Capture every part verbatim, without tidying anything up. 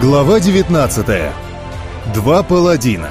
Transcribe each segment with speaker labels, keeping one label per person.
Speaker 1: Глава девятнадцатая. Два паладина.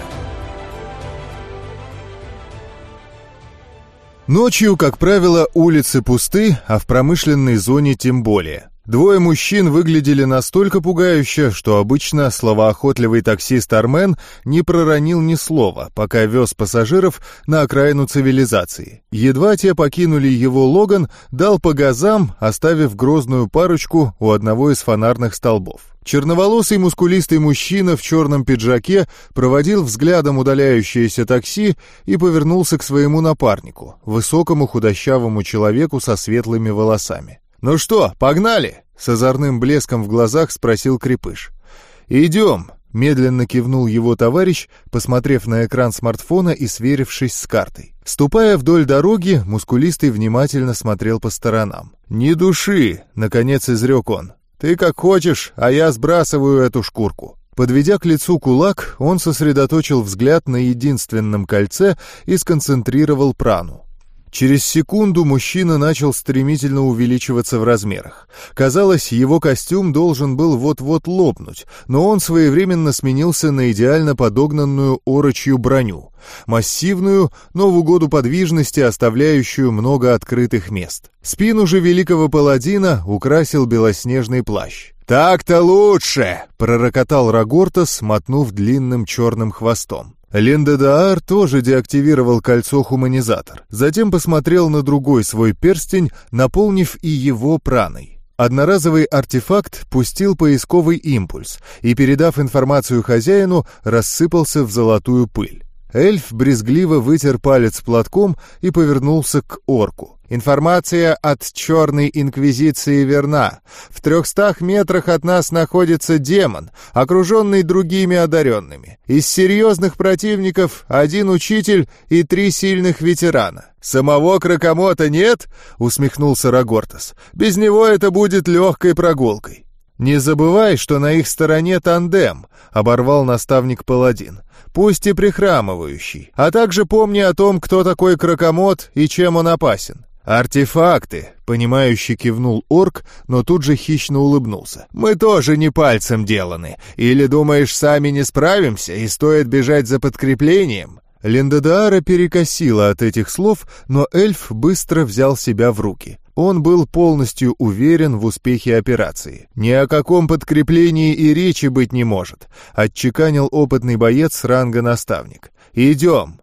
Speaker 1: Ночью, как правило, улицы пусты, а в промышленной зоне тем более. Двое мужчин выглядели настолько пугающе, что обычно словоохотливый таксист Армен не проронил ни слова, пока вез пассажиров на окраину цивилизации. Едва те покинули его Логан, дал по газам, оставив грозную парочку у одного из фонарных столбов. Черноволосый мускулистый мужчина в черном пиджаке проводил взглядом удаляющееся такси и повернулся к своему напарнику, высокому худощавому человеку со светлыми волосами. «Ну что, погнали?» — с озорным блеском в глазах спросил Крепыш. «Идем», — медленно кивнул его товарищ, посмотрев на экран смартфона и сверившись с картой. Ступая вдоль дороги, мускулистый внимательно смотрел по сторонам. «Ни души», — наконец изрек он. «Ты как хочешь, а я сбрасываю эту шкурку». Подведя к лицу кулак, он сосредоточил взгляд на единственном кольце и сконцентрировал прану. Через секунду мужчина начал стремительно увеличиваться в размерах. Казалось, его костюм должен был вот-вот лопнуть, но он своевременно сменился на идеально подогнанную орочью броню. Массивную, но в угоду подвижности оставляющую много открытых мест. Спину же великого паладина украсил белоснежный плащ. «Так-то лучше!» — пророкотал Рагортас, мотнув длинным черным хвостом. Линдедаар тоже деактивировал кольцо-хуманизатор, затем посмотрел на другой свой перстень, наполнив и его праной. Одноразовый артефакт пустил поисковый импульс и, передав информацию хозяину, рассыпался в золотую пыль. Эльф брезгливо вытер палец платком и повернулся к орку. «Информация от Черной Инквизиции верна. В трехстах метрах от нас находится демон, окруженный другими одаренными. Из серьезных противников один учитель и три сильных ветерана. Самого Кракомота нет?» — усмехнулся Рагортас. «Без него это будет легкой прогулкой». «Не забывай, что на их стороне тандем», — оборвал наставник паладин. «Пусть и прихрамывающий. А также помни о том, кто такой Кракомот и чем он опасен». «Артефакты», — понимающе кивнул орк, но тут же хищно улыбнулся. «Мы тоже не пальцем деланы. Или думаешь, сами не справимся и стоит бежать за подкреплением?» Линдедаара перекосило от этих слов, но эльф быстро взял себя в руки. Он был полностью уверен в успехе операции. «Ни о каком подкреплении и речи быть не может», — отчеканил опытный боец ранга наставник. «Идем».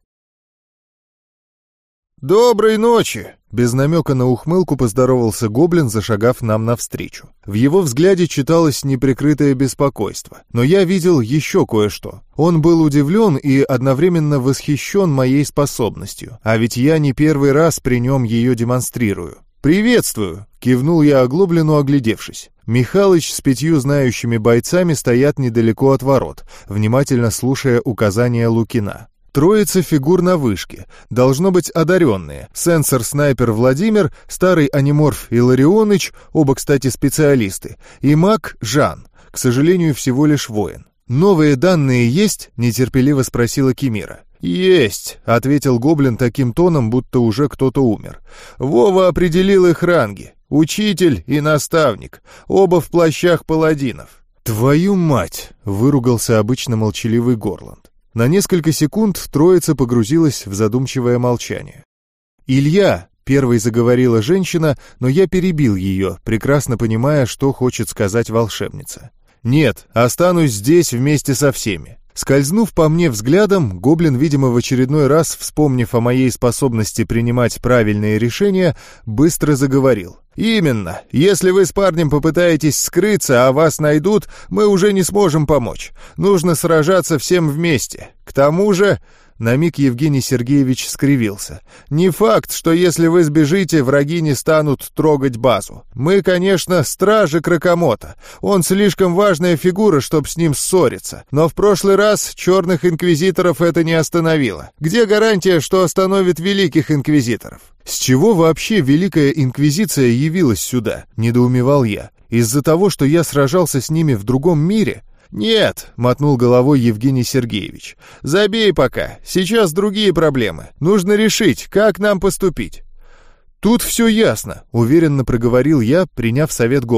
Speaker 1: «Доброй ночи!» — без намека на ухмылку поздоровался гоблин, зашагав нам навстречу. В его взгляде читалось неприкрытое беспокойство, но я видел еще кое-что. Он был удивлен и одновременно восхищен моей способностью, а ведь я не первый раз при нем ее демонстрирую. «Приветствую!» — кивнул я оглоблину, оглядевшись. Михалыч с пятью знающими бойцами стоят недалеко от ворот, внимательно слушая указания Лукина. Троица фигур на вышке, должно быть одаренные. Сенсор-снайпер Владимир, старый аниморф Илларионыч, оба, кстати, специалисты, и маг Жан, к сожалению, всего лишь воин. «Новые данные есть?» — нетерпеливо спросила Кимира. «Есть», — ответил гоблин таким тоном, будто уже кто-то умер. «Вова определил их ранги. Учитель и наставник, оба в плащах паладинов». «Твою мать!» — выругался обычно молчаливый Горланд. На несколько секунд троица погрузилась в задумчивое молчание. «Илья!» — первой заговорила женщина, но я перебил ее, прекрасно понимая, что хочет сказать волшебница. «Нет, останусь здесь вместе со всеми». Скользнув по мне взглядом, гоблин, видимо, в очередной раз, вспомнив о моей способности принимать правильные решения, быстро заговорил. «Именно. Если вы с парнем попытаетесь скрыться, а вас найдут, мы уже не сможем помочь. Нужно сражаться всем вместе. К тому же...» На миг Евгений Сергеевич скривился. «Не факт, что если вы сбежите, враги не станут трогать базу. Мы, конечно, стражи Кракомота. Он слишком важная фигура, чтобы с ним ссориться. Но в прошлый раз черных инквизиторов это не остановило. Где гарантия, что остановит великих инквизиторов?» «С чего вообще Великая Инквизиция явилась сюда?» — недоумевал я. «Из-за того, что я сражался с ними в другом мире?» «Нет», — мотнул головой Евгений Сергеевич. «Забей пока. Сейчас другие проблемы. Нужно решить, как нам поступить». «Тут все ясно», — уверенно проговорил я, приняв совет гоблина.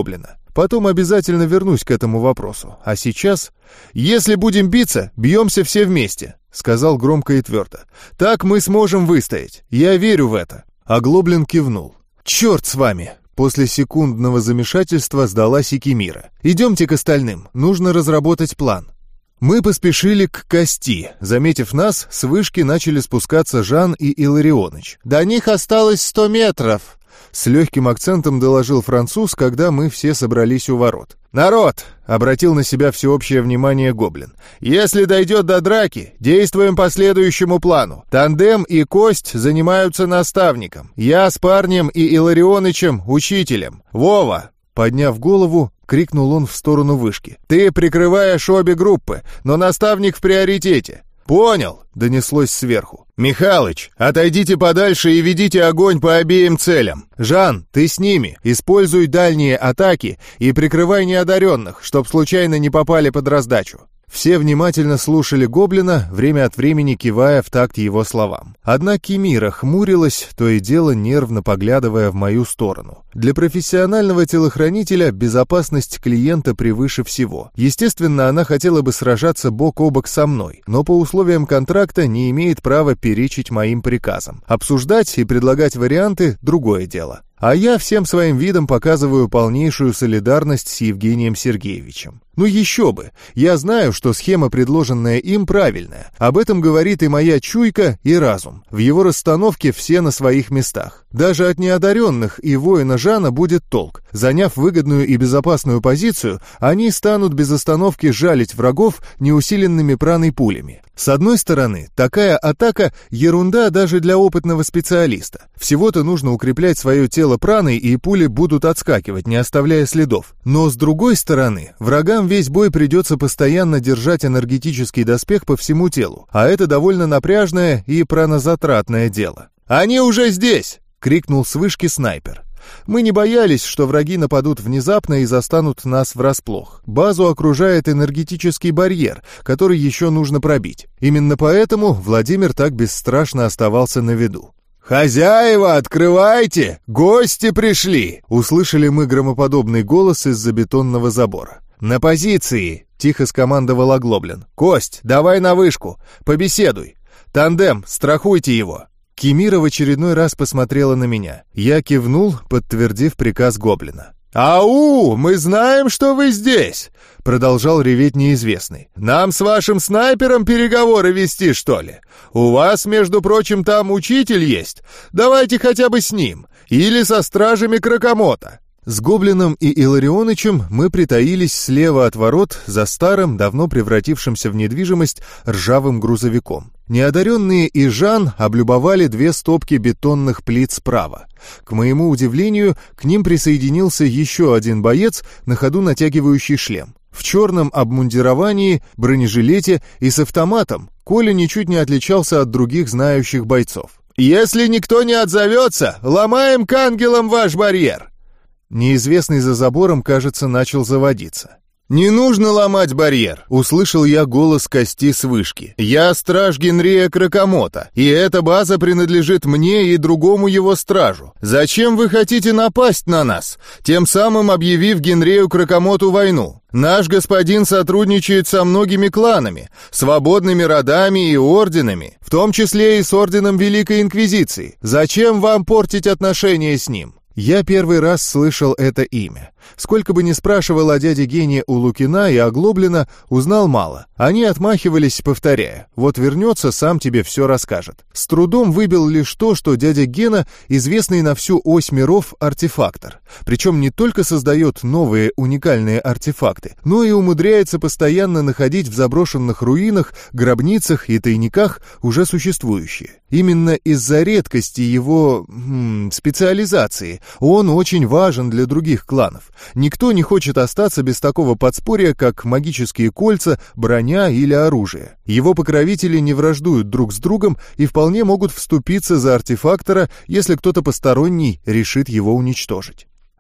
Speaker 1: Потом обязательно вернусь к этому вопросу. А сейчас... «Если будем биться, бьемся все вместе», — сказал громко и твердо. «Так мы сможем выстоять. Я верю в это». Оглоблин кивнул. «Черт с вами!» После секундного замешательства сдалась и Кимира. «Идемте к остальным. Нужно разработать план». Мы поспешили к Кости. Заметив нас, с вышки начали спускаться Жан и Илларионыч. «До них осталось сто метров», — с легким акцентом доложил француз, когда мы все собрались у ворот. «Народ!» — обратил на себя всеобщее внимание Гоблин. «Если дойдет до драки, действуем по следующему плану. Тандем и Кость занимаются наставником. Я с парнем и Илларионычем — учителем. Вова!» Подняв голову, крикнул он в сторону вышки. «Ты прикрываешь обе группы, но наставник в приоритете». «Понял!» — донеслось сверху. «Михалыч, отойдите подальше и ведите огонь по обеим целям. Жан, ты с ними. Используй дальние атаки и прикрывай неодаренных, чтоб случайно не попали под раздачу». Все внимательно слушали Гоблина, время от времени кивая в такт его словам. Одна Кимира хмурилась, то и дело нервно поглядывая в мою сторону. Для профессионального телохранителя безопасность клиента превыше всего. Естественно, она хотела бы сражаться бок о бок со мной, но по условиям контракта не имеет права перечить моим приказам. Обсуждать и предлагать варианты – другое дело. А я всем своим видом показываю полнейшую солидарность с Евгением Сергеевичем. Ну еще бы! Я знаю, что схема, предложенная им, правильная. Об этом говорит и моя чуйка, и разум. В его расстановке все на своих местах. Даже от неодаренных и воина Жана будет толк. Заняв выгодную и безопасную позицию, они станут без остановки жалить врагов неусиленными праной пулями. С одной стороны, такая атака – ерунда даже для опытного специалиста. Всего-то нужно укреплять свое тело праной, и пули будут отскакивать, не оставляя следов. Но с другой стороны, врагам весь бой придется постоянно держать энергетический доспех по всему телу, а это довольно напряжное и пранозатратное дело. «Они уже здесь!» — крикнул с вышки снайпер. Мы не боялись, что враги нападут внезапно и застанут нас врасплох. Базу окружает энергетический барьер, который еще нужно пробить. Именно поэтому Владимир так бесстрашно оставался на виду. «Хозяева, открывайте! Гости пришли!» Услышали мы громоподобный голос из-за бетонного забора. «На позиции!» — тихо скомандовал Оглоблин. «Кость, давай на вышку! Побеседуй! Тандем, страхуйте его!» Кимира в очередной раз посмотрела на меня. Я кивнул, подтвердив приказ Гоблина. «Ау, мы знаем, что вы здесь!» — продолжал реветь неизвестный. «Нам с вашим снайпером переговоры вести, что ли? У вас, между прочим, там учитель есть. Давайте хотя бы с ним. Или со стражами Кракомота». С Гоблином и Илларионычем мы притаились слева от ворот за старым, давно превратившимся в недвижимость, ржавым грузовиком. Неодаренные и Жан облюбовали две стопки бетонных плит справа. К моему удивлению, к ним присоединился еще один боец, на ходу натягивающий шлем. В черном обмундировании, бронежилете и с автоматом. Коля ничуть не отличался от других знающих бойцов. «Если никто не отзовется, ломаем к ангелам ваш барьер!» Неизвестный за забором, кажется, начал заводиться. «Не нужно ломать барьер!» — услышал я голос Кости с вышки. «Я страж Генрия Кракомота, и эта база принадлежит мне и другому его стражу. Зачем вы хотите напасть на нас, тем самым объявив Генрию Кракомоту войну? Наш господин сотрудничает со многими кланами, свободными родами и орденами, в том числе и с орденом Великой Инквизиции. Зачем вам портить отношения с ним?» Я первый раз слышал это имя. Сколько бы ни спрашивал о дяде Гене у Лукина и Оглоблина, узнал мало. Они отмахивались, повторяя: «Вот вернется, сам тебе все расскажет». С трудом выбил лишь то, что дядя Гена известный на всю ось миров артефактор. Причем не только создает новые уникальные артефакты, но и умудряется постоянно находить в заброшенных руинах, гробницах и тайниках уже существующие. Именно из-за редкости его м, специализации он очень важен для других кланов. Никто не хочет остаться без такого подспорья, как магические кольца, броня или оружие. Его покровители не враждуют друг с другом и вполне могут вступиться за артефактора, если кто-то посторонний решит его уничтожить.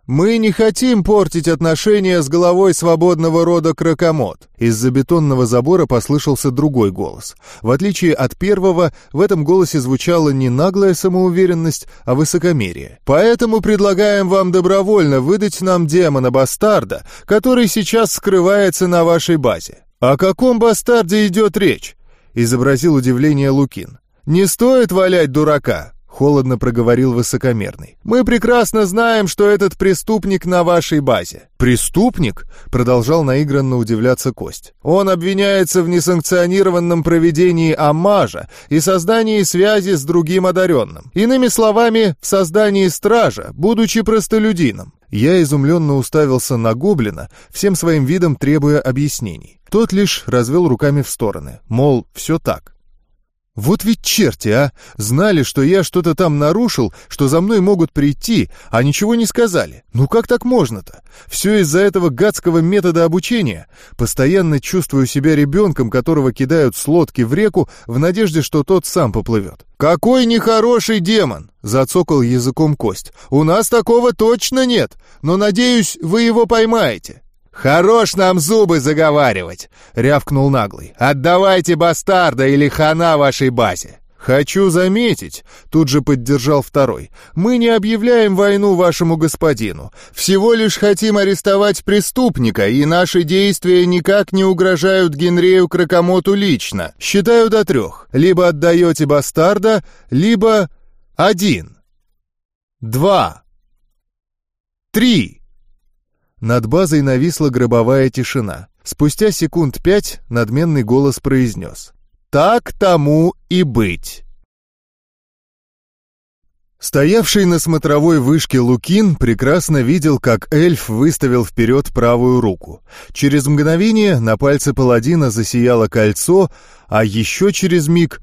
Speaker 1: «Мы не хотим портить отношения с главой свободного рода Кракомот». Из-за бетонного забора послышался другой голос. В отличие от первого, в этом голосе звучала не наглая самоуверенность, а высокомерие. «Поэтому предлагаем вам добровольно выдать нам демона-бастарда, который сейчас скрывается на вашей базе». «О каком бастарде идет речь?» — изобразил удивление Лукин. «Не стоит валять дурака», — холодно проговорил высокомерный. «Мы прекрасно знаем, что этот преступник на вашей базе». «Преступник?» — продолжал наигранно удивляться Кость. «Он обвиняется в несанкционированном проведении оммажа и создании связи с другим одаренным. Иными словами, в создании стража, будучи простолюдином». Я изумленно уставился на гоблина, всем своим видом требуя объяснений. Тот лишь развел руками в стороны, мол, все так. «Вот ведь черти, а! Знали, что я что-то там нарушил, что за мной могут прийти, а ничего не сказали. Ну как так можно-то? Все из-за этого гадского метода обучения. Постоянно чувствую себя ребенком, которого кидают с лодки в реку в надежде, что тот сам поплывет». «Какой нехороший демон!» — зацокал языком Кость. «У нас такого точно нет, но, надеюсь, вы его поймаете». «Хорош нам зубы заговаривать!» — рявкнул наглый. «Отдавайте бастарда или хана вашей базе!» «Хочу заметить», — тут же поддержал второй, «мы не объявляем войну вашему господину. Всего лишь хотим арестовать преступника, и наши действия никак не угрожают Генрею Кракомоту лично. Считаю до трех. Либо отдаете бастарда, либо... Один. Два. Три». Над базой нависла гробовая тишина. Спустя секунд пять надменный голос произнес: «Так тому и быть». Стоявший на смотровой вышке Лукин прекрасно видел, как эльф выставил вперед правую руку. Через мгновение на пальце паладина засияло кольцо, а еще через миг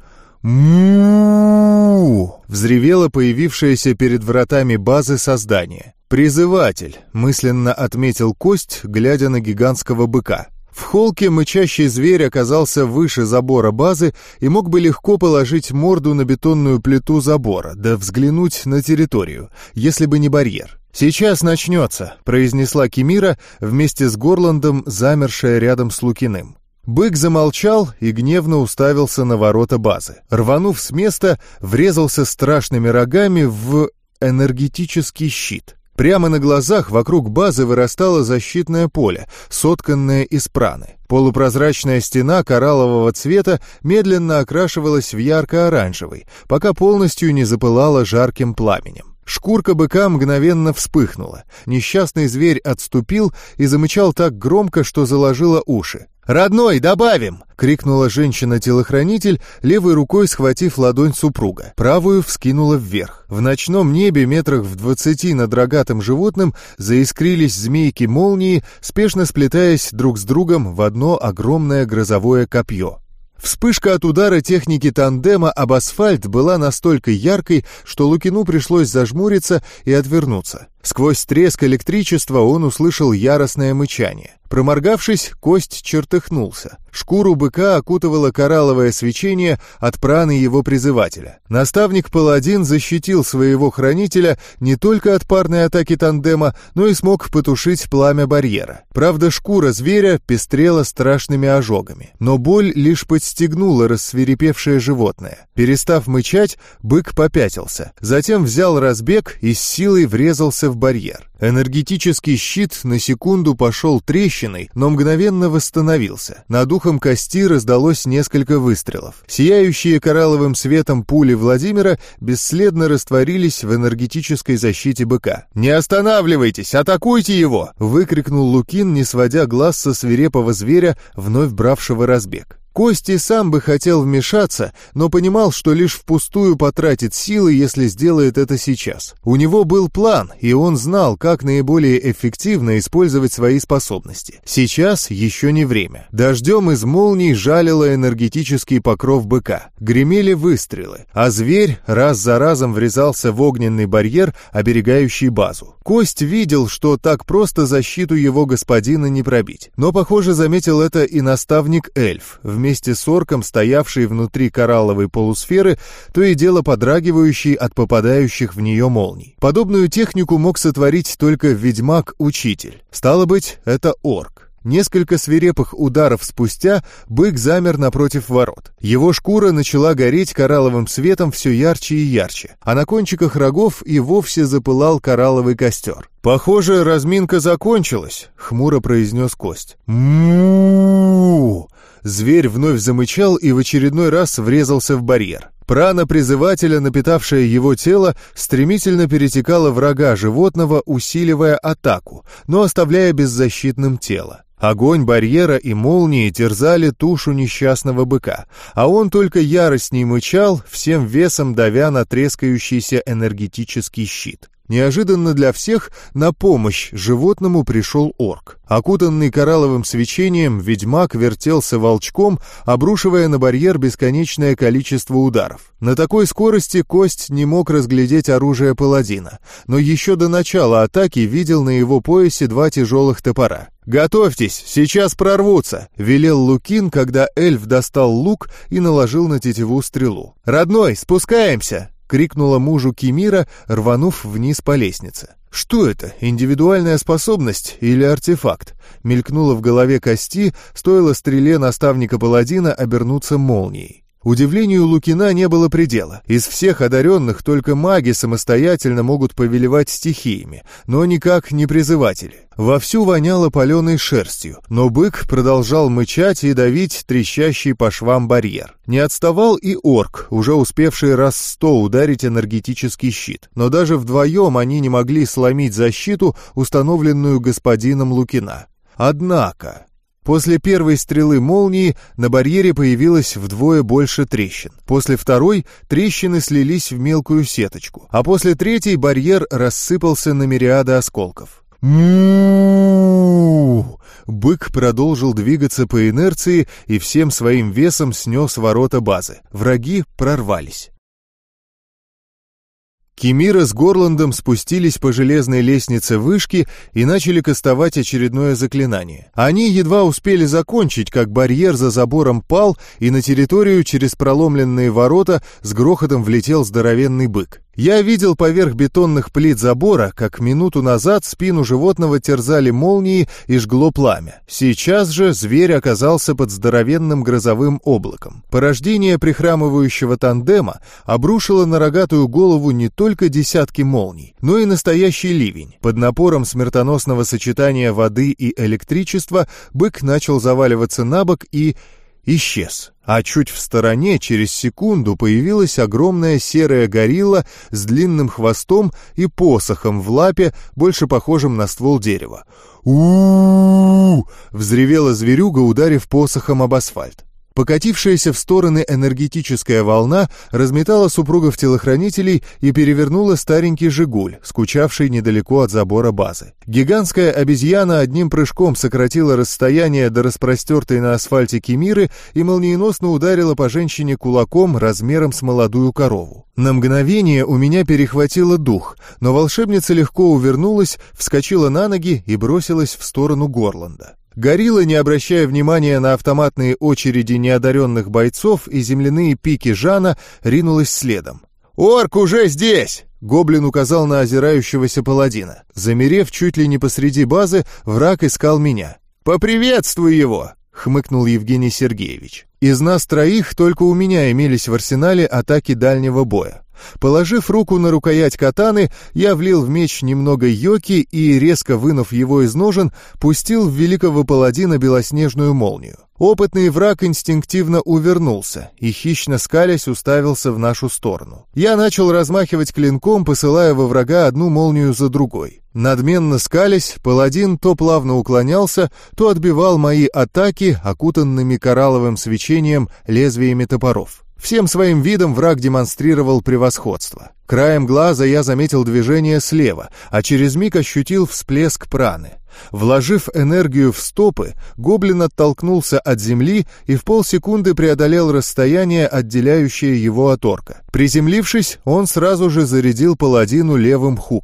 Speaker 1: «му» взревело появившееся перед вратами базы создание. «Призыватель», — мысленно отметил Кость, глядя на гигантского быка. В холке мычащий зверь оказался выше забора базы и мог бы легко положить морду на бетонную плиту забора, да взглянуть на территорию, если бы не барьер. «Сейчас начнется», — произнесла Кимира, вместе с Горландом, замершая рядом с Лукиным. Бык замолчал и гневно уставился на ворота базы. Рванув с места, врезался страшными рогами в энергетический щит. Прямо на глазах вокруг базы вырастало защитное поле, сотканное из праны. Полупрозрачная стена кораллового цвета медленно окрашивалась в ярко-оранжевый, пока полностью не запылала жарким пламенем. Шкурка быка мгновенно вспыхнула. Несчастный зверь отступил и замычал так громко, что заложило уши. «Родной, добавим!» — крикнула женщина-телохранитель, левой рукой схватив ладонь супруга. Правую вскинула вверх. В ночном небе метрах в двадцати над рогатым животным заискрились змейки-молнии, спешно сплетаясь друг с другом в одно огромное грозовое копье. Вспышка от удара техники тандема об асфальт была настолько яркой, что Лукину пришлось зажмуриться и отвернуться. Сквозь треск электричества он услышал яростное мычание. Проморгавшись, Кость чертыхнулся. Шкуру быка окутывало коралловое свечение от праны его призывателя. Наставник-паладин защитил своего хранителя не только от парной атаки тандема, но и смог потушить пламя барьера. Правда, шкура зверя пестрела страшными ожогами. Но боль лишь подстегнула рассвирепевшее животное. Перестав мычать, бык попятился. Затем взял разбег и с силой врезался в барьер. Энергетический щит на секунду пошел трещиной, но мгновенно восстановился. Над ухом Кости раздалось несколько выстрелов. Сияющие коралловым светом пули Владимира бесследно растворились в энергетической защите быка. «Не останавливайтесь! Атакуйте его!» — выкрикнул Лукин, не сводя глаз со свирепого зверя, вновь бравшего разбег. Кости сам бы хотел вмешаться, но понимал, что лишь впустую потратит силы, если сделает это сейчас. У него был план, и он знал, как наиболее эффективно использовать свои способности. Сейчас еще не время. Дождем из молний жалило энергетический покров быка. Гремели выстрелы, а зверь раз за разом врезался в огненный барьер, оберегающий базу. Кость видел, что так просто защиту его господина не пробить. Но, похоже, заметил это и наставник-эльф. Вместо вместе с орком, стоявший внутри коралловой полусферы, то и дело подрагивающий от попадающих в нее молний. Подобную технику мог сотворить только ведьмак-учитель. Стало быть, это орк. Несколько свирепых ударов спустя бык замер напротив ворот. Его шкура начала гореть коралловым светом все ярче и ярче, а на кончиках рогов и вовсе запылал коралловый костер. «Похоже, разминка закончилась», — хмуро произнес Кость. «Му-у-у-у!» Зверь вновь замычал и в очередной раз врезался в барьер. Прана призывателя, напитавшая его тело, стремительно перетекала в рога животного, усиливая атаку, но оставляя беззащитным тело. Огонь барьера и молнии терзали тушу несчастного быка, а он только яростней мычал, всем весом давя на трескающийся энергетический щит. Неожиданно для всех на помощь животному пришел орк. Окутанный коралловым свечением, ведьмак вертелся волчком, обрушивая на барьер бесконечное количество ударов. На такой скорости Кость не мог разглядеть оружие паладина, но еще до начала атаки видел на его поясе два тяжелых топора. «Готовьтесь, сейчас прорвутся!» — велел Лукин, когда эльф достал лук и наложил на тетиву стрелу. «Родной, спускаемся!» — крикнула мужу Кимира, рванув вниз по лестнице. «Что это, индивидуальная способность или артефакт?» Мелькнуло в голове Кости, стоило стреле наставника паладина обернуться молнией. Удивлению Лукина не было предела. Из всех одаренных только маги самостоятельно могут повелевать стихиями, но никак не призыватели. Вовсю воняло паленой шерстью, но бык продолжал мычать и давить трещащий по швам барьер. Не отставал и орк, уже успевший раз сто ударить энергетический щит, но даже вдвоем они не могли сломить защиту, установленную господином Лукина. Однако... После первой стрелы молнии на барьере появилось вдвое больше трещин. После второй трещины слились в мелкую сеточку, а после третьей барьер рассыпался на мириады осколков. «Му-у-у-у!» Бык продолжил двигаться по инерции и всем своим весом снес ворота базы. Враги прорвались. Кимира с Горландом спустились по железной лестнице вышки и начали кастовать очередное заклинание. Они едва успели закончить, как барьер за забором пал, и на территорию через проломленные ворота с грохотом влетел здоровенный бык. Я видел поверх бетонных плит забора, как минуту назад спину животного терзали молнии и жгло пламя. Сейчас же зверь оказался под здоровенным грозовым облаком. Порождение прихрамывающего тандема обрушило на рогатую голову не только десятки молний, но и настоящий ливень. Под напором смертоносного сочетания воды и электричества бык начал заваливаться на бок и... исчез. А чуть в стороне через секунду появилась огромная серая горилла с длинным хвостом и посохом в лапе, больше похожим на ствол дерева. «У-у-у-у!» — взревела зверюга, ударив посохом об асфальт. Покатившаяся в стороны энергетическая волна разметала супругов-телохранителей и перевернула старенький «Жигуль», скучавший недалеко от забора базы. Гигантская обезьяна одним прыжком сократила расстояние до распростертой на асфальте Кимиры и молниеносно ударила по женщине кулаком размером с молодую корову. На мгновение у меня перехватило дух, но волшебница легко увернулась, вскочила на ноги и бросилась в сторону Горланда. Горилла, не обращая внимания на автоматные очереди неодаренных бойцов и земляные пики Жана, ринулась следом. «Орк уже здесь!» — гоблин указал на озирающегося паладина. Замерев чуть ли не посреди базы, враг искал меня. «Поприветствуй его!» — хмыкнул Евгений Сергеевич. Из нас троих только у меня имелись в арсенале атаки дальнего боя. Положив руку на рукоять катаны, я влил в меч немного йоки и, резко вынув его из ножен, пустил в великого паладина белоснежную молнию. Опытный враг инстинктивно увернулся и, хищно скалясь, уставился в нашу сторону. Я начал размахивать клинком, посылая во врага одну молнию за другой. Надменно скалясь, паладин то плавно уклонялся, то отбивал мои атаки, окутанными коралловым свечением лезвиями топоров. Всем своим видом враг демонстрировал превосходство. Краем глаза я заметил движение слева, а через миг ощутил всплеск праны. Вложив энергию в стопы, гоблин оттолкнулся от земли и в полсекунды преодолел расстояние, отделяющее его от орка. Приземлившись, он сразу же зарядил паладину левым хуком.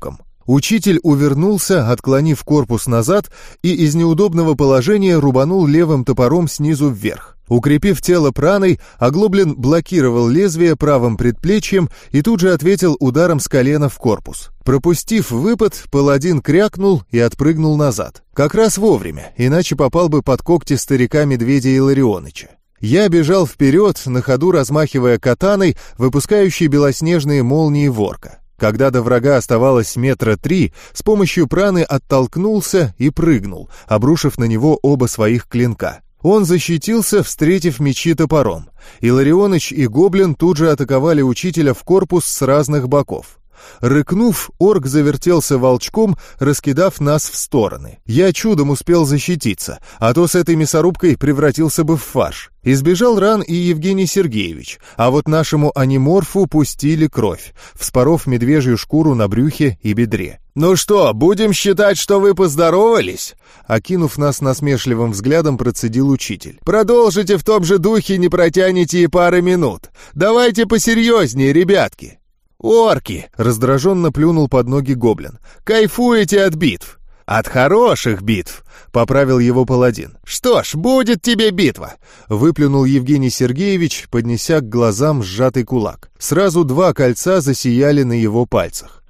Speaker 1: Учитель увернулся, отклонив корпус назад, и из неудобного положения рубанул левым топором снизу вверх. Укрепив тело праной, Оглоблин блокировал лезвие правым предплечьем и тут же ответил ударом с колена в корпус. Пропустив выпад, паладин крякнул и отпрыгнул назад. Как раз вовремя, иначе попал бы под когти старика-медведя Илларионыча. Я бежал вперед, на ходу размахивая катаной, выпускающей белоснежные молнии ворка. Когда до врага оставалось метра три, с помощью праны оттолкнулся и прыгнул, обрушив на него оба своих клинка. Он защитился, встретив мечи топором. Илларионыч и гоблин тут же атаковали учителя в корпус с разных боков. Рыкнув, орк завертелся волчком, раскидав нас в стороны. Я чудом успел защититься, а то с этой мясорубкой превратился бы в фарш. Избежал ран и Евгений Сергеевич, а вот нашему аниморфу пустили кровь, вспоров медвежью шкуру на брюхе и бедре. «Ну что, будем считать, что вы поздоровались?» Окинув нас насмешливым взглядом, процедил учитель. «Продолжите в том же духе, не протянете и пары минут. Давайте посерьезнее, ребятки». «Орки!» — раздраженно плюнул под ноги гоблин. «Кайфуете от битв!» «От хороших битв!» — поправил его паладин. «Что ж, будет тебе битва!» — выплюнул Евгений Сергеевич, поднеся к глазам сжатый кулак. Сразу два кольца засияли на его пальцах.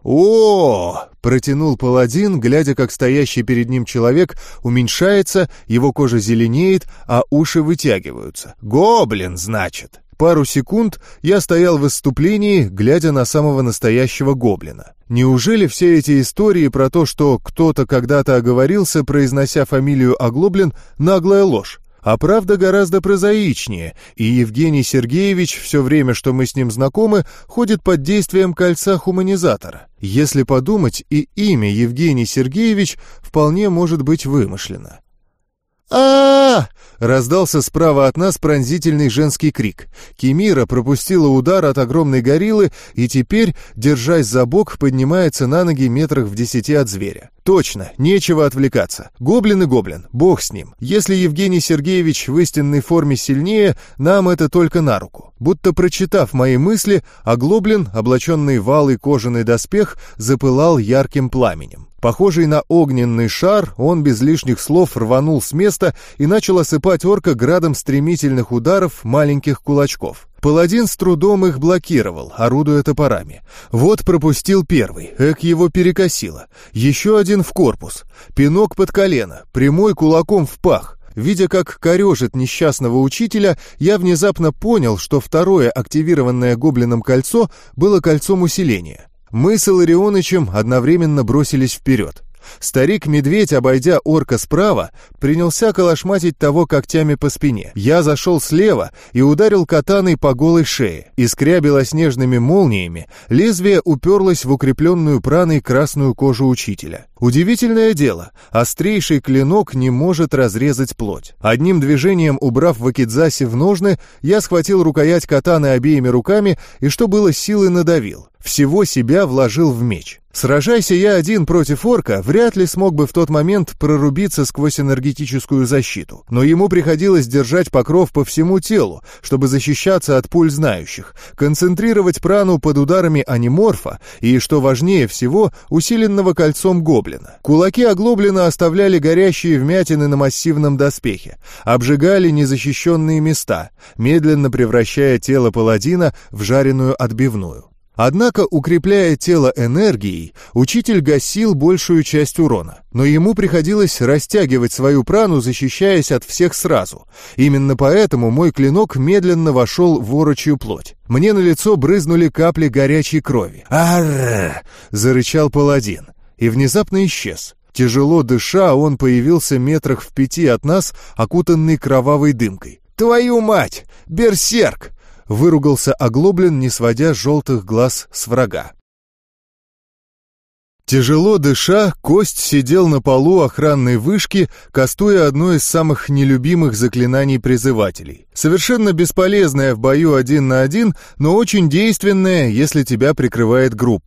Speaker 1: «О!» — протянул паладин, глядя, как стоящий перед ним человек уменьшается, его кожа зеленеет, а уши вытягиваются. «Гоблин, значит!» Пару секунд я стоял в выступлении, глядя на самого настоящего гоблина. Неужели все эти истории про то, что кто-то когда-то оговорился, произнося фамилию Оглоблин, наглая ложь? А правда гораздо прозаичнее, и Евгений Сергеевич все время, что мы с ним знакомы, ходит под действием кольца хуманизатора. Если подумать, и имя Евгений Сергеевич вполне может быть вымышлено. а раздался справа от нас пронзительный женский крик. Кемира пропустила удар от огромной гориллы и теперь, держась за бок, поднимается на ноги метрах в десяти от зверя. Точно, нечего отвлекаться. Гоблин и гоблин, бог с ним. Если Евгений Сергеевич в истинной форме сильнее, нам это только на руку. Будто прочитав мои мысли, Оглоблин, облаченный в алый кожаный доспех, запылал ярким пламенем. Похожий на огненный шар, он без лишних слов рванул с места и начал осыпать орка градом стремительных ударов маленьких кулачков. Паладин с трудом их блокировал, орудуя топорами. Вот пропустил первый, эк его перекосило. Еще один в корпус. Пинок под колено, прямой кулаком в пах. Видя, как корежит несчастного учителя, я внезапно понял, что второе активированное гоблином кольцо было кольцом усиления. Мы с Илларионычем одновременно бросились вперед. Старик-медведь, обойдя орка справа, принялся колошматить того когтями по спине. Я зашел слева и ударил катаной по голой шее. Искря белоснежными молниями, лезвие уперлось в укрепленную праной красную кожу учителя. Удивительное дело, острейший клинок не может разрезать плоть. Одним движением, убрав вакидзаси в ножны, я схватил рукоять катаны обеими руками и, что было силы, надавил. Всего себя вложил в меч. Сражайся я один против орка, вряд ли смог бы в тот момент прорубиться сквозь энергетическую защиту. Но ему приходилось держать покров по всему телу, чтобы защищаться от пуль знающих, концентрировать прану под ударами аниморфа и, что важнее всего, усиленного кольцом гоблина. Кулаки Оглоблина оставляли горящие вмятины на массивном доспехе, обжигали незащищенные места, медленно превращая тело паладина в жареную отбивную. Однако, укрепляя тело энергией, учитель гасил большую часть урона, но ему приходилось растягивать свою прану, защищаясь от всех сразу. Именно поэтому мой клинок медленно вошел в орочью плоть. Мне на лицо брызнули капли горячей крови. «Арррр!» — зарычал паладин и внезапно исчез. Тяжело дыша, он появился метрах в пяти от нас, окутанный кровавой дымкой. «Твою мать! Берсерк!» — выругался Оглоблин, не сводя желтых глаз с врага. Тяжело дыша, Кость сидел на полу охранной вышки, кастуя одно из самых нелюбимых заклинаний призывателей. Совершенно бесполезное в бою один на один, но очень действенное, если тебя прикрывает группа.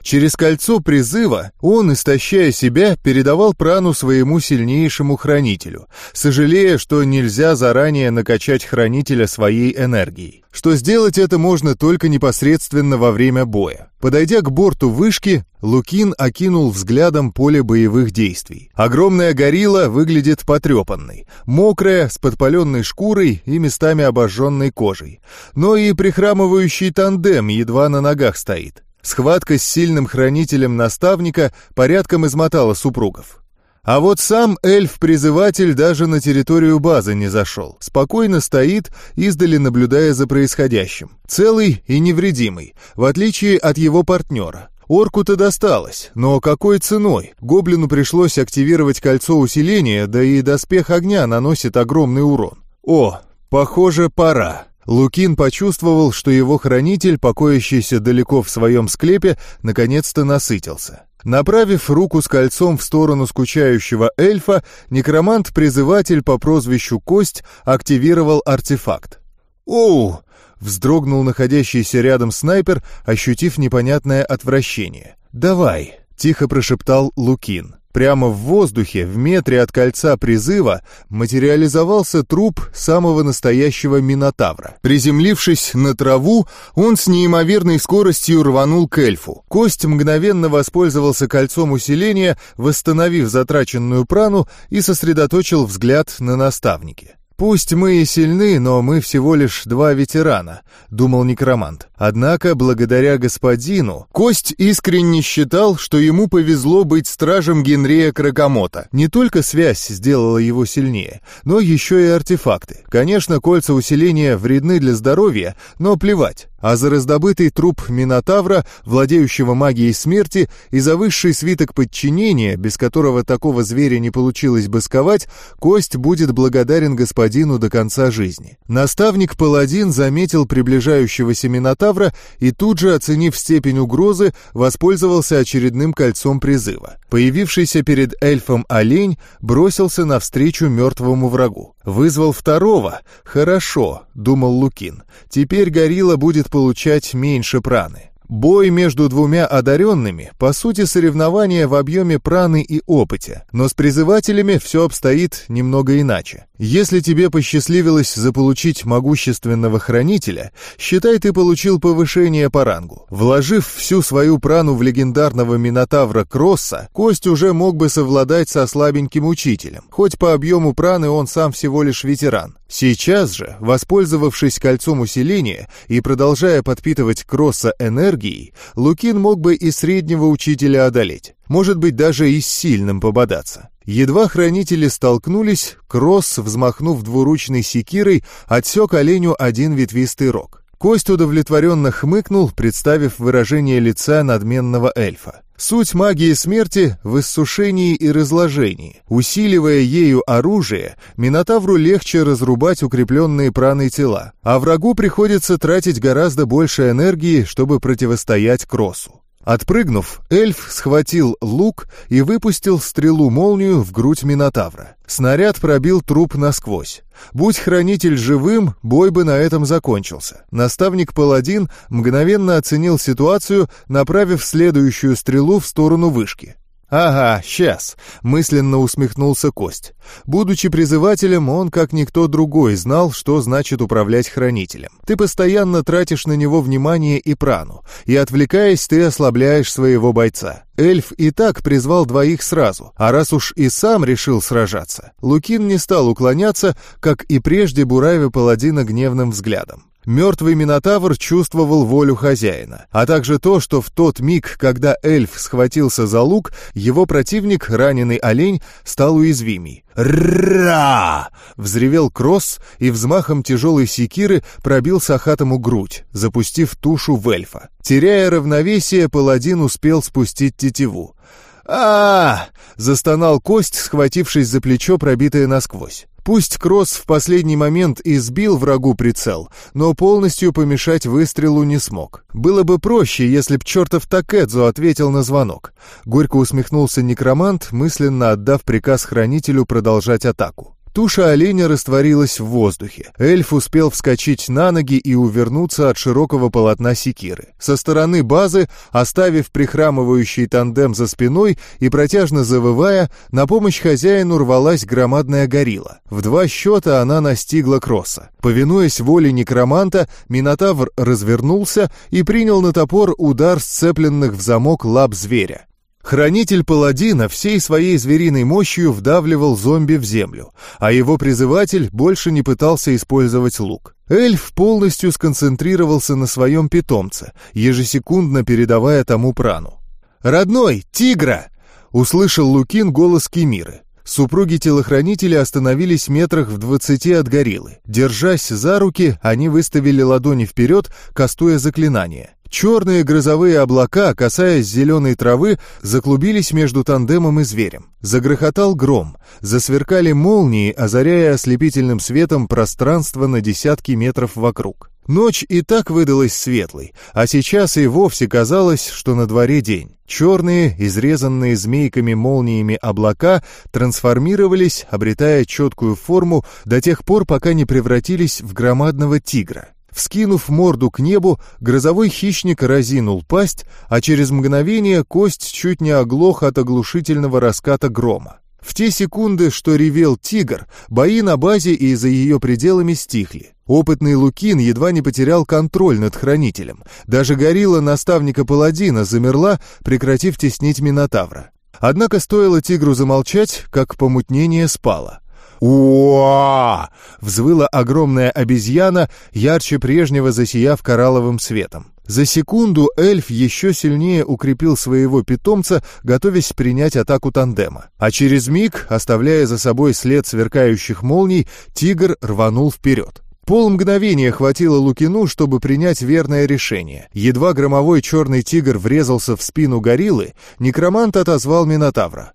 Speaker 1: Через кольцо призыва он, истощая себя, передавал прану своему сильнейшему хранителю, сожалея, что нельзя заранее накачать хранителя своей энергией. Что сделать это можно только непосредственно во время боя. Подойдя к борту вышки, Лукин окинул взглядом поле боевых действий. Огромная горилла выглядит потрепанной, мокрая, с подпаленной шкурой и местами обожженной кожей. Но и прихрамывающий тандем едва на ногах стоит. Схватка с сильным хранителем наставника порядком измотала супругов. А вот сам эльф-призыватель даже на территорию базы не зашел. Спокойно стоит, издали наблюдая за происходящим. Целый и невредимый, в отличие от его партнера. Орку-то досталось, но какой ценой? Гоблину пришлось активировать кольцо усиления, да и доспех огня наносит огромный урон. О, похоже, пора. Лукин почувствовал, что его хранитель, покоящийся далеко в своем склепе, наконец-то насытился. Направив руку с кольцом в сторону скучающего эльфа, некромант-призыватель по прозвищу Кость активировал артефакт. «Оу!» — вздрогнул находящийся рядом снайпер, ощутив непонятное отвращение. «Давай!» — тихо прошептал Лукин. Прямо в воздухе, в метре от кольца призыва, материализовался труп самого настоящего минотавра. Приземлившись на траву, он с неимоверной скоростью рванул к эльфу. Кость мгновенно воспользовался кольцом усиления, восстановив затраченную прану, и сосредоточил взгляд на наставнике. «Пусть мы и сильны, но мы всего лишь два ветерана», — думал некромант. Однако, благодаря господину, Кость искренне считал, что ему повезло быть стражем Генрия Кракомота. Не только связь сделала его сильнее, но еще и артефакты. Конечно, кольца усиления вредны для здоровья, но плевать. А за раздобытый труп Минотавра, владеющего магией смерти, и за высший свиток подчинения, без которого такого зверя не получилось бы сковать, Кость будет благодарен господину до конца жизни. Наставник-паладин заметил приближающегося Минотавра и тут же, оценив степень угрозы, воспользовался очередным кольцом призыва. Появившийся перед эльфом олень бросился навстречу мертвому врагу. Вызвал второго. «Хорошо», — думал Лукин. «Теперь горилла будет получать меньше праны». Бой между двумя одаренными, по сути, соревнование в объеме праны и опыте, но с призывателями все обстоит немного иначе. Если тебе посчастливилось заполучить могущественного хранителя, считай, ты получил повышение по рангу. Вложив всю свою прану в легендарного Минотавра Кросса, Кость уже мог бы совладать со слабеньким учителем, хоть по объему праны он сам всего лишь ветеран. Сейчас же, воспользовавшись кольцом усиления и продолжая подпитывать Кросса энергией, Лукин мог бы и среднего учителя одолеть, может быть, даже и с сильным пободаться. Едва хранители столкнулись, Кросс, взмахнув двуручной секирой, отсек оленю один ветвистый рог. Кость удовлетворенно хмыкнул, представив выражение лица надменного эльфа. Суть магии смерти в иссушении и разложении. Усиливая ею оружие, Минотавру легче разрубать укрепленные праной тела, а врагу приходится тратить гораздо больше энергии, чтобы противостоять Кроссу. Отпрыгнув, эльф схватил лук и выпустил стрелу-молнию в грудь Минотавра. Снаряд пробил труп насквозь. Будь хранитель живым, бой бы на этом закончился. Наставник-паладин мгновенно оценил ситуацию, направив следующую стрелу в сторону вышки. «Ага, сейчас», — мысленно усмехнулся Кость. Будучи призывателем, он, как никто другой, знал, что значит управлять хранителем. Ты постоянно тратишь на него внимание и прану, и, отвлекаясь, ты ослабляешь своего бойца. Эльф и так призвал двоих сразу, а раз уж и сам решил сражаться, Лукин не стал уклоняться, как и прежде буравя паладина гневным взглядом. Мертвый Минотавр чувствовал волю хозяина, а также то, что в тот миг, когда эльф схватился за лук, его противник, раненый олень, стал уязвимей. «Ра!» — взревел Кросс и взмахом тяжелой секиры пробил Сахатому грудь, запустив тушу в эльфа. Теряя равновесие, паладин успел спустить тетиву. а, -а, -а застонал Кость, схватившись за плечо, пробитое насквозь. Пусть Кросс в последний момент и сбил врагу прицел, но полностью помешать выстрелу не смог. Было бы проще, если б чертов Такэдзо ответил на звонок. Горько усмехнулся некромант, мысленно отдав приказ хранителю продолжать атаку. Туша оленя растворилась в воздухе. Эльф успел вскочить на ноги и увернуться от широкого полотна секиры. Со стороны базы, оставив прихрамывающий тандем за спиной и протяжно завывая, на помощь хозяину рвалась громадная горилла. В два счета она настигла Кросса. Повинуясь воле некроманта, Минотавр развернулся и принял на топор удар сцепленных в замок лап зверя. Хранитель паладина всей своей звериной мощью вдавливал зомби в землю, а его призыватель больше не пытался использовать лук. Эльф полностью сконцентрировался на своем питомце, ежесекундно передавая тому прану. «Родной, тигра!» — услышал Лукин голос Кемиры. Супруги-телохранители остановились метрах в двадцати от гориллы. Держась за руки, они выставили ладони вперед, кастуя заклинание. Черные грозовые облака, касаясь зеленой травы, заклубились между тандемом и зверем. Загрохотал гром, засверкали молнии, озаряя ослепительным светом пространство на десятки метров вокруг. Ночь и так выдалась светлой, а сейчас и вовсе казалось, что на дворе день. Черные, изрезанные змейками молниями облака трансформировались, обретая четкую форму до тех пор, пока не превратились в громадного тигра. Вскинув морду к небу, грозовой хищник разинул пасть, а через мгновение кость чуть не оглох от оглушительного раската грома. В те секунды, что ревел тигр, бои на базе и за ее пределами стихли. Опытный Лукин едва не потерял контроль над хранителем. Даже горилла наставника паладина замерла, прекратив теснить Минотавра. Однако стоило тигру замолчать, как помутнение спало. «Уа!» — взвыла огромная обезьяна, ярче прежнего засияв коралловым светом. За секунду эльф еще сильнее укрепил своего питомца, готовясь принять атаку тандема. А через миг, оставляя за собой след сверкающих молний, тигр рванул вперед. Полмгновения хватило Лукину, чтобы принять верное решение. Едва громовой черный тигр врезался в спину гориллы, некромант отозвал Минотавра.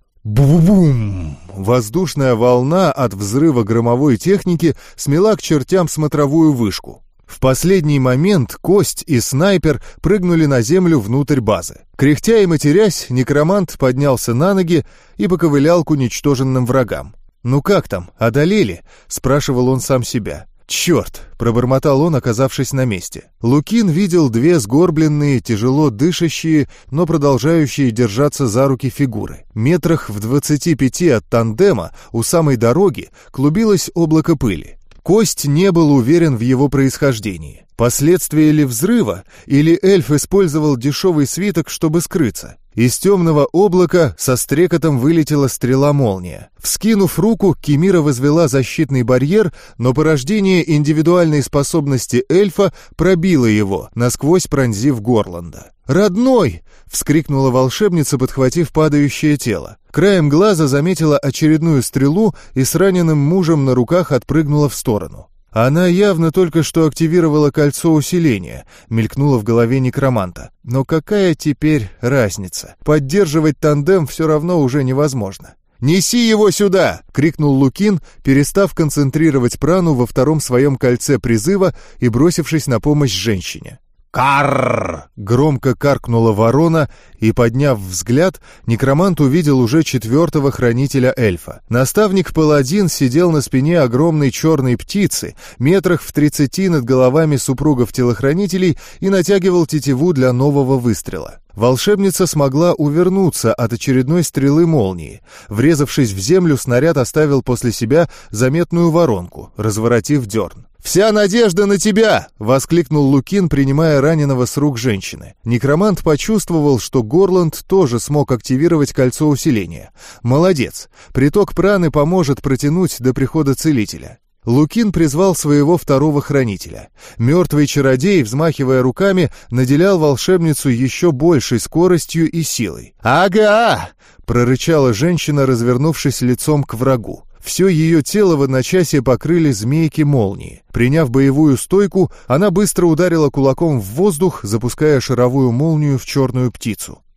Speaker 1: Бу-бум! Воздушная волна от взрыва громовой техники смела к чертям смотровую вышку. В последний момент Кость и Снайпер прыгнули на землю внутрь базы. Кряхтя и матерясь, некромант поднялся на ноги и поковылял к уничтоженным врагам. «Ну как там, одолели?» — спрашивал он сам себя. «Черт!» — пробормотал он, оказавшись на месте. Лукин видел две сгорбленные, тяжело дышащие, но продолжающие держаться за руки фигуры. Метрах в двадцати пяти от тандема, у самой дороги, клубилось облако пыли. Кость не был уверен в его происхождении. Последствия ли взрыва, или эльф использовал дешевый свиток, чтобы скрыться? Из темного облака со стрекотом вылетела стрела-молния. Вскинув руку, Кемира возвела защитный барьер, но порождение индивидуальной способности эльфа пробило его, насквозь пронзив Горланда. «Родной!» — вскрикнула волшебница, подхватив падающее тело. Краем глаза заметила очередную стрелу и с раненым мужем на руках отпрыгнула в сторону. Она явно только что активировала кольцо усиления, мелькнуло в голове некроманта. Но какая теперь разница? Поддерживать тандем все равно уже невозможно. «Неси его сюда!» — крикнул Лукин, перестав концентрировать прану во втором своем кольце призыва и бросившись на помощь женщине. «Карр!» — громко каркнула ворона, и, подняв взгляд, некромант увидел уже четвертого хранителя эльфа. Наставник-паладин сидел на спине огромной черной птицы, метрах в тридцати над головами супругов-телохранителей, и натягивал тетиву для нового выстрела. Волшебница смогла увернуться от очередной стрелы молнии. Врезавшись в землю, снаряд оставил после себя заметную воронку, разворотив дерн. «Вся надежда на тебя!» — воскликнул Лукин, принимая раненого с рук женщины. Некромант почувствовал, что Горланд тоже смог активировать кольцо усиления. «Молодец! Приток праны поможет протянуть до прихода целителя». Лукин призвал своего второго хранителя. Мертвый чародей, взмахивая руками, наделял волшебницу еще большей скоростью и силой. «Ага!» — прорычала женщина, развернувшись лицом к врагу. Все ее тело в одночасье покрыли змейки молнии. Приняв боевую стойку, она быстро ударила кулаком в воздух, запуская шаровую молнию в черную птицу.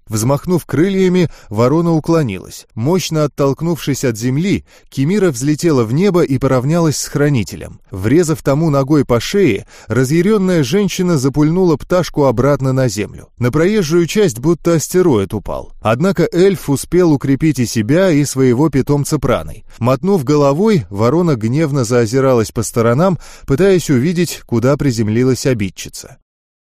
Speaker 1: Взмахнув крыльями, ворона уклонилась. Мощно оттолкнувшись от земли, Кимира взлетела в небо и поравнялась с хранителем. Врезав тому ногой по шее, разъяренная женщина запульнула пташку обратно на землю. На проезжую часть будто астероид упал. Однако эльф успел укрепить и себя, и своего питомца праной. Мотнув головой, ворона гневно заозиралась по сторонам, пытаясь увидеть, куда приземлилась обидчица.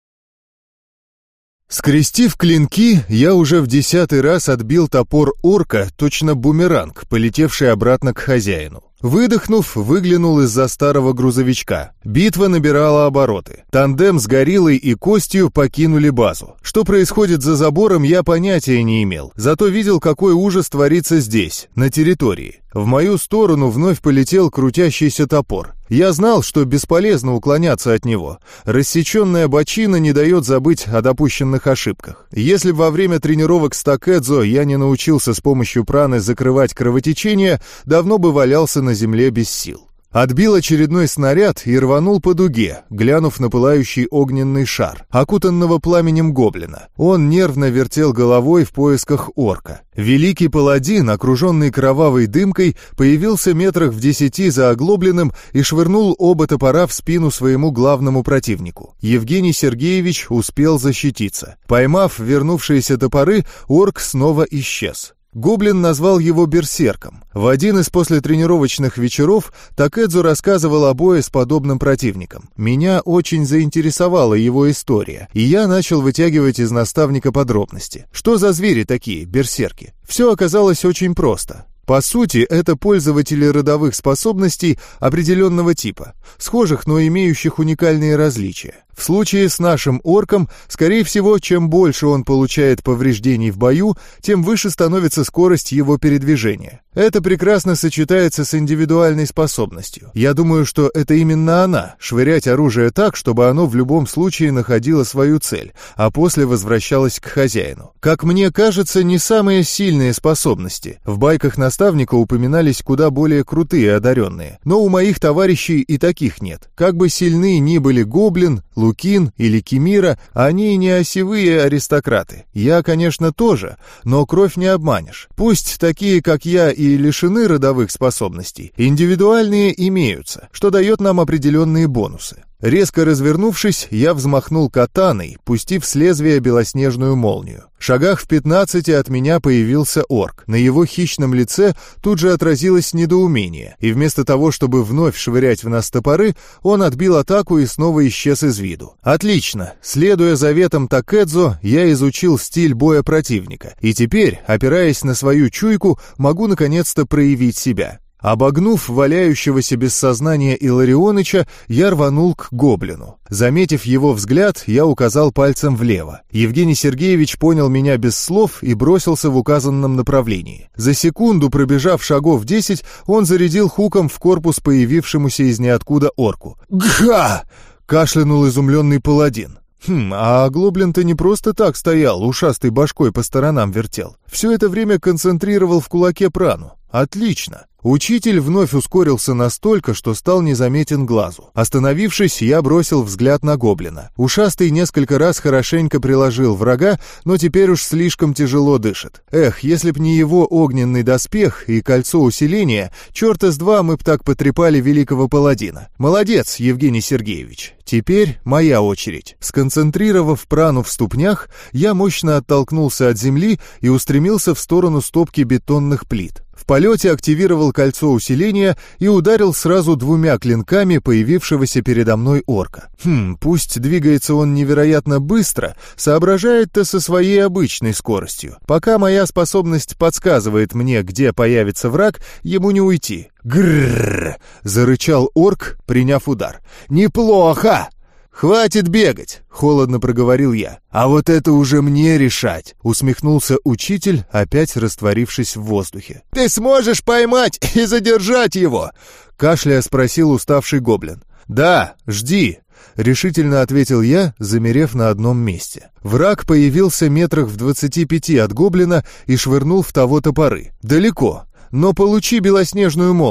Speaker 1: Скрестив клинки, я уже в десятый раз отбил топор орка, точно бумеранг, полетевший обратно к хозяину. Выдохнув, выглянул из-за старого грузовичка. Битва набирала обороты. Тандем с гориллой и костью покинули базу. Что происходит за забором, я понятия не имел. Зато видел, какой ужас творится здесь, на территории. В мою сторону вновь полетел крутящийся топор. Я знал, что бесполезно уклоняться от него. Рассеченная бочина не дает забыть о допущенных ошибках. Если бы во время тренировок с Такэдзо я не научился с помощью праны закрывать кровотечение, давно бы валялся на земле без сил. Отбил очередной снаряд и рванул по дуге, глянув на пылающий огненный шар, окутанного пламенем гоблина. Он нервно вертел головой в поисках орка. Великий паладин, окруженный кровавой дымкой, появился метрах в десяти за оглобленным и швырнул оба топора в спину своему главному противнику. Евгений Сергеевич успел защититься. Поймав вернувшиеся топоры, орк снова исчез. Гоблин назвал его берсерком. В один из послетренировочных вечеров Такэдзо рассказывал о бое с подобным противником. Меня очень заинтересовала его история, и я начал вытягивать из наставника подробности. Что за звери такие, берсерки? Все оказалось очень просто. По сути, это пользователи родовых способностей определенного типа, схожих, но имеющих уникальные различия. В случае с нашим орком, скорее всего, чем больше он получает повреждений в бою, тем выше становится скорость его передвижения. Это прекрасно сочетается с индивидуальной способностью. Я думаю, что это именно она — швырять оружие так, чтобы оно в любом случае находило свою цель, а после возвращалось к хозяину. Как мне кажется, не самые сильные способности. В байках наставника упоминались куда более крутые одаренные, но у моих товарищей и таких нет. Как бы сильны ни были гоблин, Лукин или Кимира, они не осевые аристократы. Я, конечно, тоже, но кровь не обманешь. Пусть такие, как я, и лишены родовых способностей, индивидуальные имеются, что дает нам определенные бонусы. Резко развернувшись, я взмахнул катаной, пустив с лезвия белоснежную молнию. В шагах в пятнадцати от меня появился орк. На его хищном лице тут же отразилось недоумение, и вместо того, чтобы вновь швырять в нас топоры, он отбил атаку и снова исчез из виду. Отлично. Следуя заветам Такэдзо, я изучил стиль боя противника, и теперь, опираясь на свою чуйку, могу наконец-то проявить себя. Обогнув валяющегося без сознания Илларионыча, я рванул к гоблину. Заметив его взгляд, я указал пальцем влево. Евгений Сергеевич понял меня без слов и бросился в указанном направлении. За секунду, пробежав шагов десять, он зарядил хуком в корпус появившемуся из ниоткуда орку. «Гха!» — кашлянул изумленный паладин. Хм, а Гоблин-то не просто так стоял, ушастой башкой по сторонам вертел. Все это время концентрировал в кулаке прану. Отлично. Учитель вновь ускорился настолько, что стал незаметен глазу. Остановившись, я бросил взгляд на гоблина. Ушастый несколько раз хорошенько приложил врага, но теперь уж слишком тяжело дышит. Эх, если б не его огненный доспех и кольцо усиления, черта с два мы б так потрепали великого паладина. Молодец, Евгений Сергеевич. Теперь моя очередь. Сконцентрировав прану в ступнях, я мощно оттолкнулся от земли и устремился в сторону стопки бетонных плит. В полете активировал кольцо усиления и ударил сразу двумя клинками появившегося передо мной орка. Хм, пусть двигается он невероятно быстро, соображает-то со своей обычной скоростью. Пока моя способность подсказывает мне, где появится враг, ему не уйти. «Гррррр!» — зарычал орк, приняв удар. «Неплохо!» «Хватит бегать!» — холодно проговорил я. «А вот это уже мне решать!» — усмехнулся учитель, опять растворившись в воздухе. «Ты сможешь поймать и задержать его?» — кашляя спросил уставший гоблин. «Да, жди!» — решительно ответил я, замерев на одном месте. Враг появился метрах в двадцати пяти от гоблина и швырнул в того топоры. Далеко, но получи белоснежную молнию.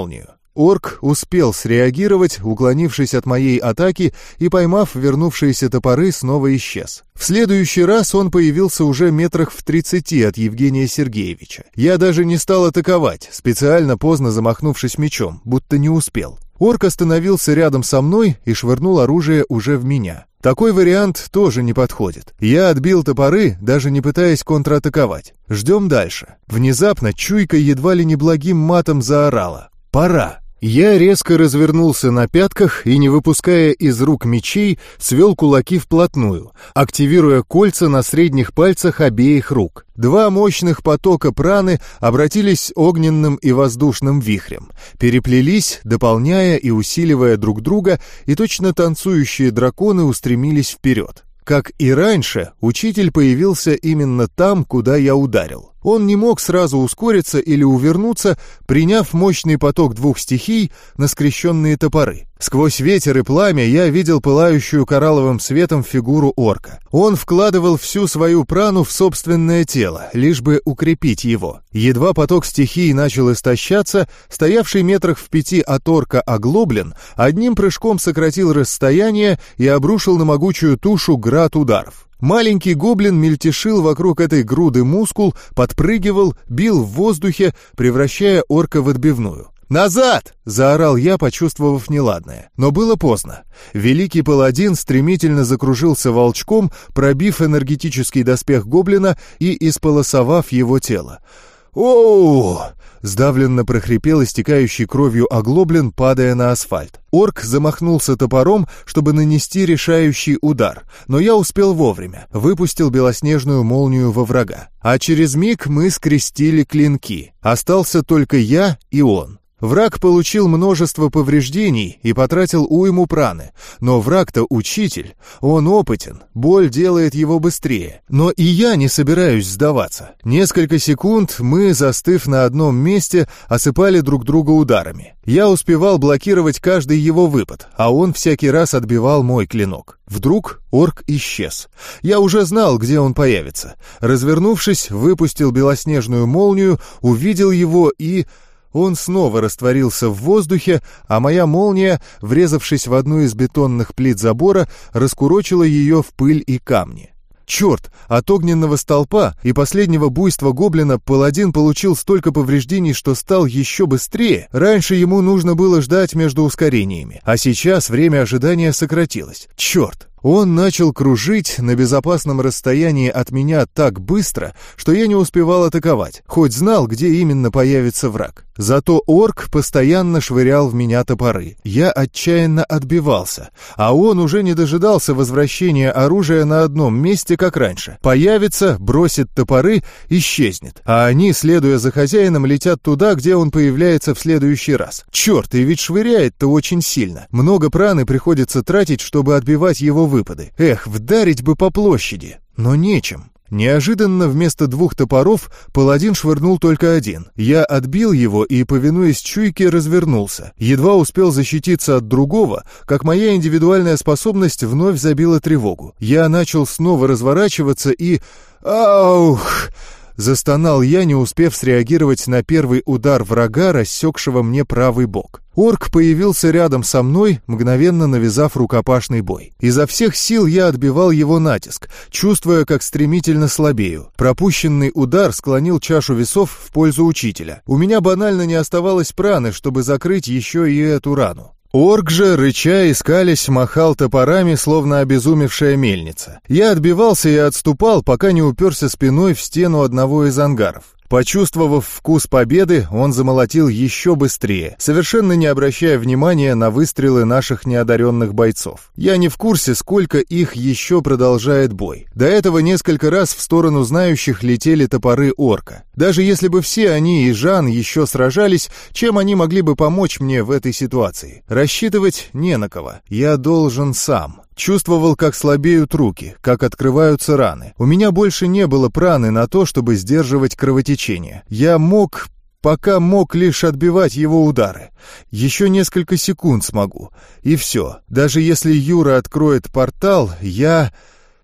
Speaker 1: Орк успел среагировать, уклонившись от моей атаки и, поймав вернувшиеся топоры, снова исчез. В следующий раз он появился уже метрах в тридцати от Евгения Сергеевича. Я даже не стал атаковать, специально поздно замахнувшись мечом, будто не успел. Орк остановился рядом со мной и швырнул оружие уже в меня. Такой вариант тоже не подходит. Я отбил топоры, даже не пытаясь контратаковать. Ждем дальше. Внезапно чуйка едва ли не благим матом заорала: «Пора!» Я резко развернулся на пятках и, не выпуская из рук мечей, свел кулаки вплотную, активируя кольца на средних пальцах обеих рук. Два мощных потока праны обратились огненным и воздушным вихрем, переплелись, дополняя и усиливая друг друга, и точно танцующие драконы устремились вперед. Как и раньше, учитель появился именно там, куда я ударил. Он не мог сразу ускориться или увернуться, приняв мощный поток двух стихий на скрещенные топоры. Сквозь ветер и пламя я видел пылающую коралловым светом фигуру орка. Он вкладывал всю свою прану в собственное тело, лишь бы укрепить его. Едва поток стихий начал истощаться, стоявший метрах в пяти от орка оглоблен одним прыжком сократил расстояние и обрушил на могучую тушу град ударов. Маленький гоблин мельтешил вокруг этой груды мускул, подпрыгивал, бил в воздухе, превращая орка в отбивную. «Назад!» — заорал я, почувствовав неладное. Но было поздно. Великий паладин стремительно закружился волчком, пробив энергетический доспех гоблина и исполосовав его тело. «Оу!» — сдавленно прохрипел истекающий кровью оглоблен, падая на асфальт. Орк замахнулся топором, чтобы нанести решающий удар, но я успел вовремя, выпустил белоснежную молнию во врага. А через миг мы скрестили клинки. Остался только я и он. Враг получил множество повреждений и потратил уйму праны, но враг-то учитель, он опытен, боль делает его быстрее. Но и я не собираюсь сдаваться. Несколько секунд мы, застыв на одном месте, осыпали друг друга ударами. Я успевал блокировать каждый его выпад, а он всякий раз отбивал мой клинок. Вдруг орк исчез. Я уже знал, где он появится. Развернувшись, выпустил белоснежную молнию, увидел его и... Он снова растворился в воздухе, а моя молния, врезавшись в одну из бетонных плит забора, раскурочила ее в пыль и камни. Черт, от огненного столпа и последнего буйства гоблина паладин получил столько повреждений, что стал еще быстрее. Раньше ему нужно было ждать между ускорениями, а сейчас время ожидания сократилось. Черт! Он начал кружить на безопасном расстоянии от меня так быстро, что я не успевал атаковать, хоть знал, где именно появится враг. Зато орк постоянно швырял в меня топоры. Я отчаянно отбивался, а он уже не дожидался возвращения оружия на одном месте, как раньше. Появится, бросит топоры, исчезнет, а они, следуя за хозяином, летят туда, где он появляется в следующий раз. Черт, и ведь швыряет-то очень сильно. Много праны приходится тратить, чтобы отбивать его выпады. Эх, вдарить бы по площади, но нечем. Неожиданно вместо двух топоров паладин швырнул только один. Я отбил его и, повинуясь чуйке, развернулся. Едва успел защититься от другого, как моя индивидуальная способность вновь забила тревогу. Я начал снова разворачиваться и... Аух! Застонал я, не успев среагировать на первый удар врага, рассекшего мне правый бок. Орк появился рядом со мной, мгновенно навязав рукопашный бой. Изо всех сил я отбивал его натиск, чувствуя, как стремительно слабею. Пропущенный удар склонил чашу весов в пользу учителя. У меня банально не оставалось праны, чтобы закрыть еще и эту рану. Орк же, рыча и скалясь, махал топорами, словно обезумевшая мельница. Я отбивался и отступал, пока не уперся спиной в стену одного из ангаров. Почувствовав вкус победы, он замолотил еще быстрее, совершенно не обращая внимания на выстрелы наших неодаренных бойцов. Я не в курсе, сколько их еще продолжает бой. До этого несколько раз в сторону знающих летели топоры орка. Даже если бы все они и Жан еще сражались, чем они могли бы помочь мне в этой ситуации? Рассчитывать не на кого. Я должен сам. Чувствовал, как слабеют руки, как открываются раны. У меня больше не было праны на то, чтобы сдерживать кровотечение. Я мог, пока мог лишь отбивать его удары. Еще несколько секунд смогу. И все. Даже если Юра откроет портал, я...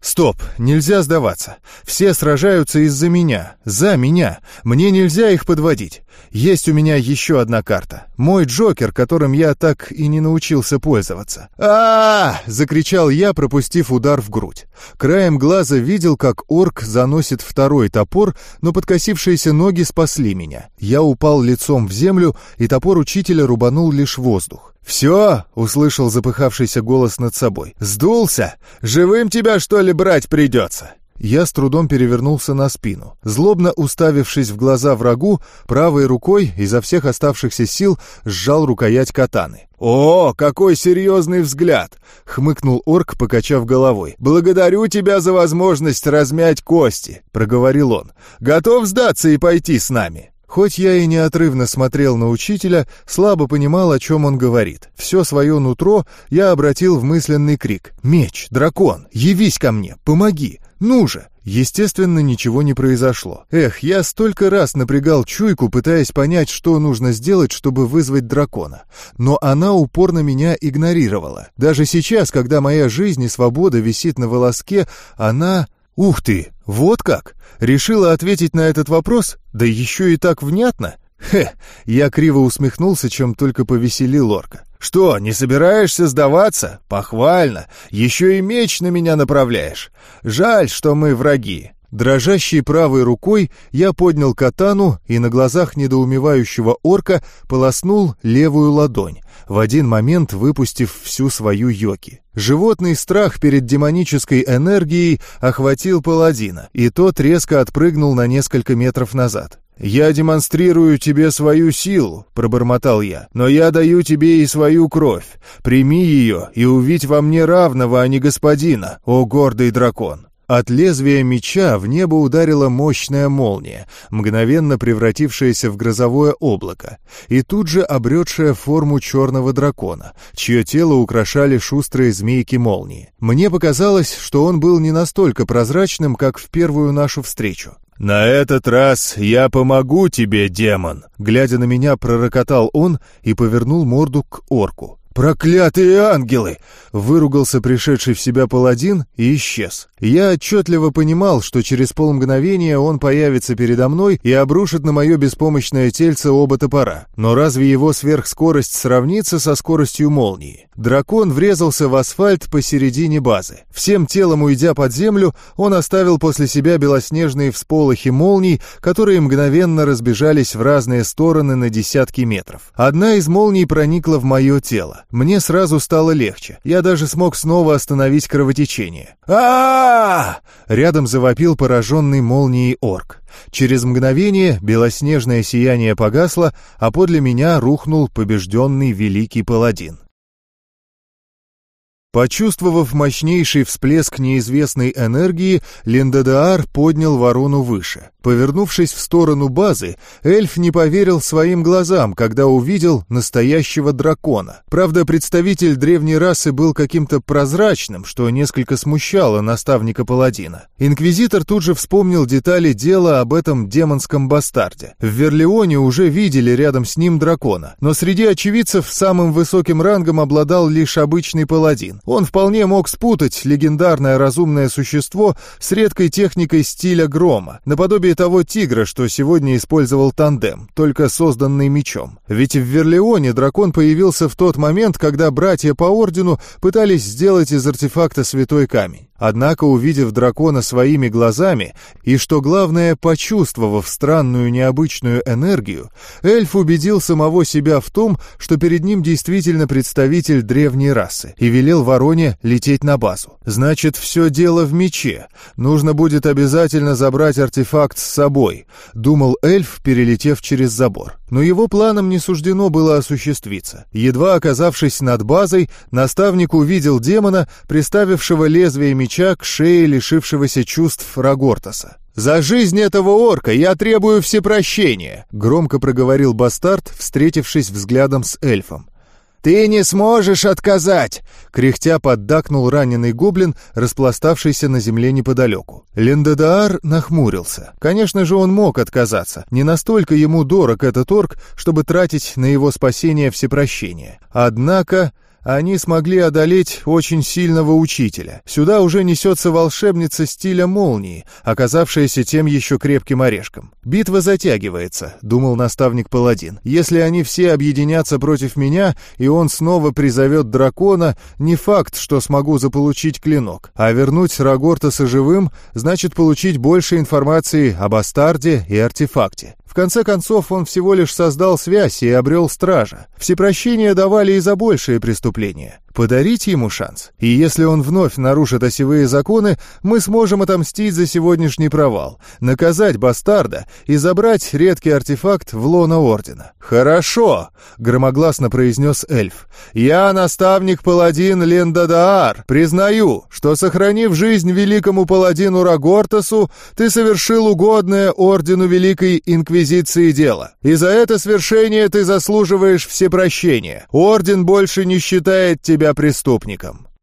Speaker 1: Стоп, нельзя сдаваться. Все сражаются из-за меня, за меня. Мне нельзя их подводить. Есть у меня еще одна карта. Мой Джокер, которым я так и не научился пользоваться. а, -а, -а закричал я, пропустив удар в грудь. Краем глаза видел, как орк заносит второй топор, но подкосившиеся ноги спасли меня. Я упал лицом в землю, и топор учителя рубанул лишь воздух. «Все!» — услышал запыхавшийся голос над собой. «Сдулся? Живым тебя, что ли, брать придется?» Я с трудом перевернулся на спину. Злобно уставившись в глаза врагу, правой рукой изо всех оставшихся сил сжал рукоять катаны. «О, какой серьезный взгляд!» — хмыкнул орк, покачав головой. «Благодарю тебя за возможность размять кости», — проговорил он. «Готов сдаться и пойти с нами?» Хоть я и неотрывно смотрел на учителя, слабо понимал, о чем он говорит. Все свое нутро я обратил в мысленный крик. «Меч, дракон, явись ко мне, помоги! Ну же!» Естественно, ничего не произошло. Эх, я столько раз напрягал чуйку, пытаясь понять, что нужно сделать, чтобы вызвать дракона. Но она упорно меня игнорировала. Даже сейчас, когда моя жизнь и свобода висит на волоске, она... «Ух ты! Вот как! Решила ответить на этот вопрос? Да еще и так внятно!» «Хе!» — я криво усмехнулся, чем только повеселил орка. «Что, не собираешься сдаваться? Похвально! Еще и меч на меня направляешь! Жаль, что мы враги!» Дрожащей правой рукой я поднял катану и на глазах недоумевающего орка полоснул левую ладонь, в один момент выпустив всю свою йоки. Животный страх перед демонической энергией охватил паладина, и тот резко отпрыгнул на несколько метров назад. «Я демонстрирую тебе свою силу», — пробормотал я, — «но я даю тебе и свою кровь. Прими ее и увидь во мне равного, а не господина, о гордый дракон». От лезвия меча в небо ударила мощная молния, мгновенно превратившаяся в грозовое облако, и тут же обретшая форму черного дракона, чье тело украшали шустрые змейки молнии. Мне показалось, что он был не настолько прозрачным, как в первую нашу встречу. «На этот раз я помогу тебе, демон!» Глядя на меня, пророкотал он и повернул морду к орку. «Проклятые ангелы!» — выругался пришедший в себя паладин и исчез. Я отчетливо понимал, что через полмгновения он появится передо мной и обрушит на мое беспомощное тельце оба топора. Но разве его сверхскорость сравнится со скоростью молнии? Дракон врезался в асфальт посередине базы. Всем телом уйдя под землю, он оставил после себя белоснежные всполохи молний, которые мгновенно разбежались в разные стороны на десятки метров. Одна из молний проникла в мое тело. Мне сразу стало легче. Я даже смог снова остановить кровотечение. а Рядом завопил пораженный молнией орк. Через мгновение белоснежное сияние погасло, а подле меня рухнул побежденный великий паладин. Почувствовав мощнейший всплеск неизвестной энергии, Линдадаар поднял ворону выше. Повернувшись в сторону базы, эльф не поверил своим глазам, когда увидел настоящего дракона. Правда, представитель древней расы был каким-то прозрачным, что несколько смущало наставника паладина. Инквизитор тут же вспомнил детали дела об этом демонском бастарде. В Верлеоне уже видели рядом с ним дракона, но среди очевидцев самым высоким рангом обладал лишь обычный паладин. Он вполне мог спутать легендарное разумное существо с редкой техникой стиля грома, наподобие того тигра, что сегодня использовал тандем, только созданный мечом. Ведь в Верлеоне дракон появился в тот момент, когда братья по ордену пытались сделать из артефакта святой камень. Однако, увидев дракона своими глазами и, что главное, почувствовав странную необычную энергию, эльф убедил самого себя в том, что перед ним действительно представитель древней расы, и велел вороне лететь на базу. Значит, все дело в мече. Нужно будет обязательно забрать артефакт с собой, думал эльф, перелетев через забор. Но его планам не суждено было осуществиться. Едва оказавшись над базой, наставник увидел демона, приставившего лезвие меча к шее лишившегося чувств Рагортаса. «За жизнь этого орка я требую всепрощения!» — громко проговорил бастард, встретившись взглядом с эльфом. «Ты не сможешь отказать!» — кряхтя поддакнул раненый гоблин, распластавшийся на земле неподалеку. Линдадаар нахмурился. Конечно же, он мог отказаться. Не настолько ему дорог этот орк, чтобы тратить на его спасение всепрощение. Однако... Они смогли одолеть очень сильного учителя. Сюда уже несется волшебница стиля молнии, оказавшаяся тем еще крепким орешком. «Битва затягивается», — думал наставник-паладин. «Если они все объединятся против меня, и он снова призовет дракона, не факт, что смогу заполучить клинок. А вернуть Рагортаса живым значит получить больше информации об Астарде и артефакте. В конце концов, он всего лишь создал связь и обрел стража. Всепрощение давали и за большие преступления. Подарить ему шанс. И если он вновь нарушит осевые законы, мы сможем отомстить за сегодняшний провал, наказать бастарда и забрать редкий артефакт в лоно Ордена». «Хорошо», — громогласно произнес эльф. «Я, наставник-паладин Лендадаар, признаю, что, сохранив жизнь великому паладину Рагортасу, ты совершил угодное Ордену Великой Инквизиции дело. И за это свершение ты заслуживаешь всепрощения. Орден больше не считает тебя преступником».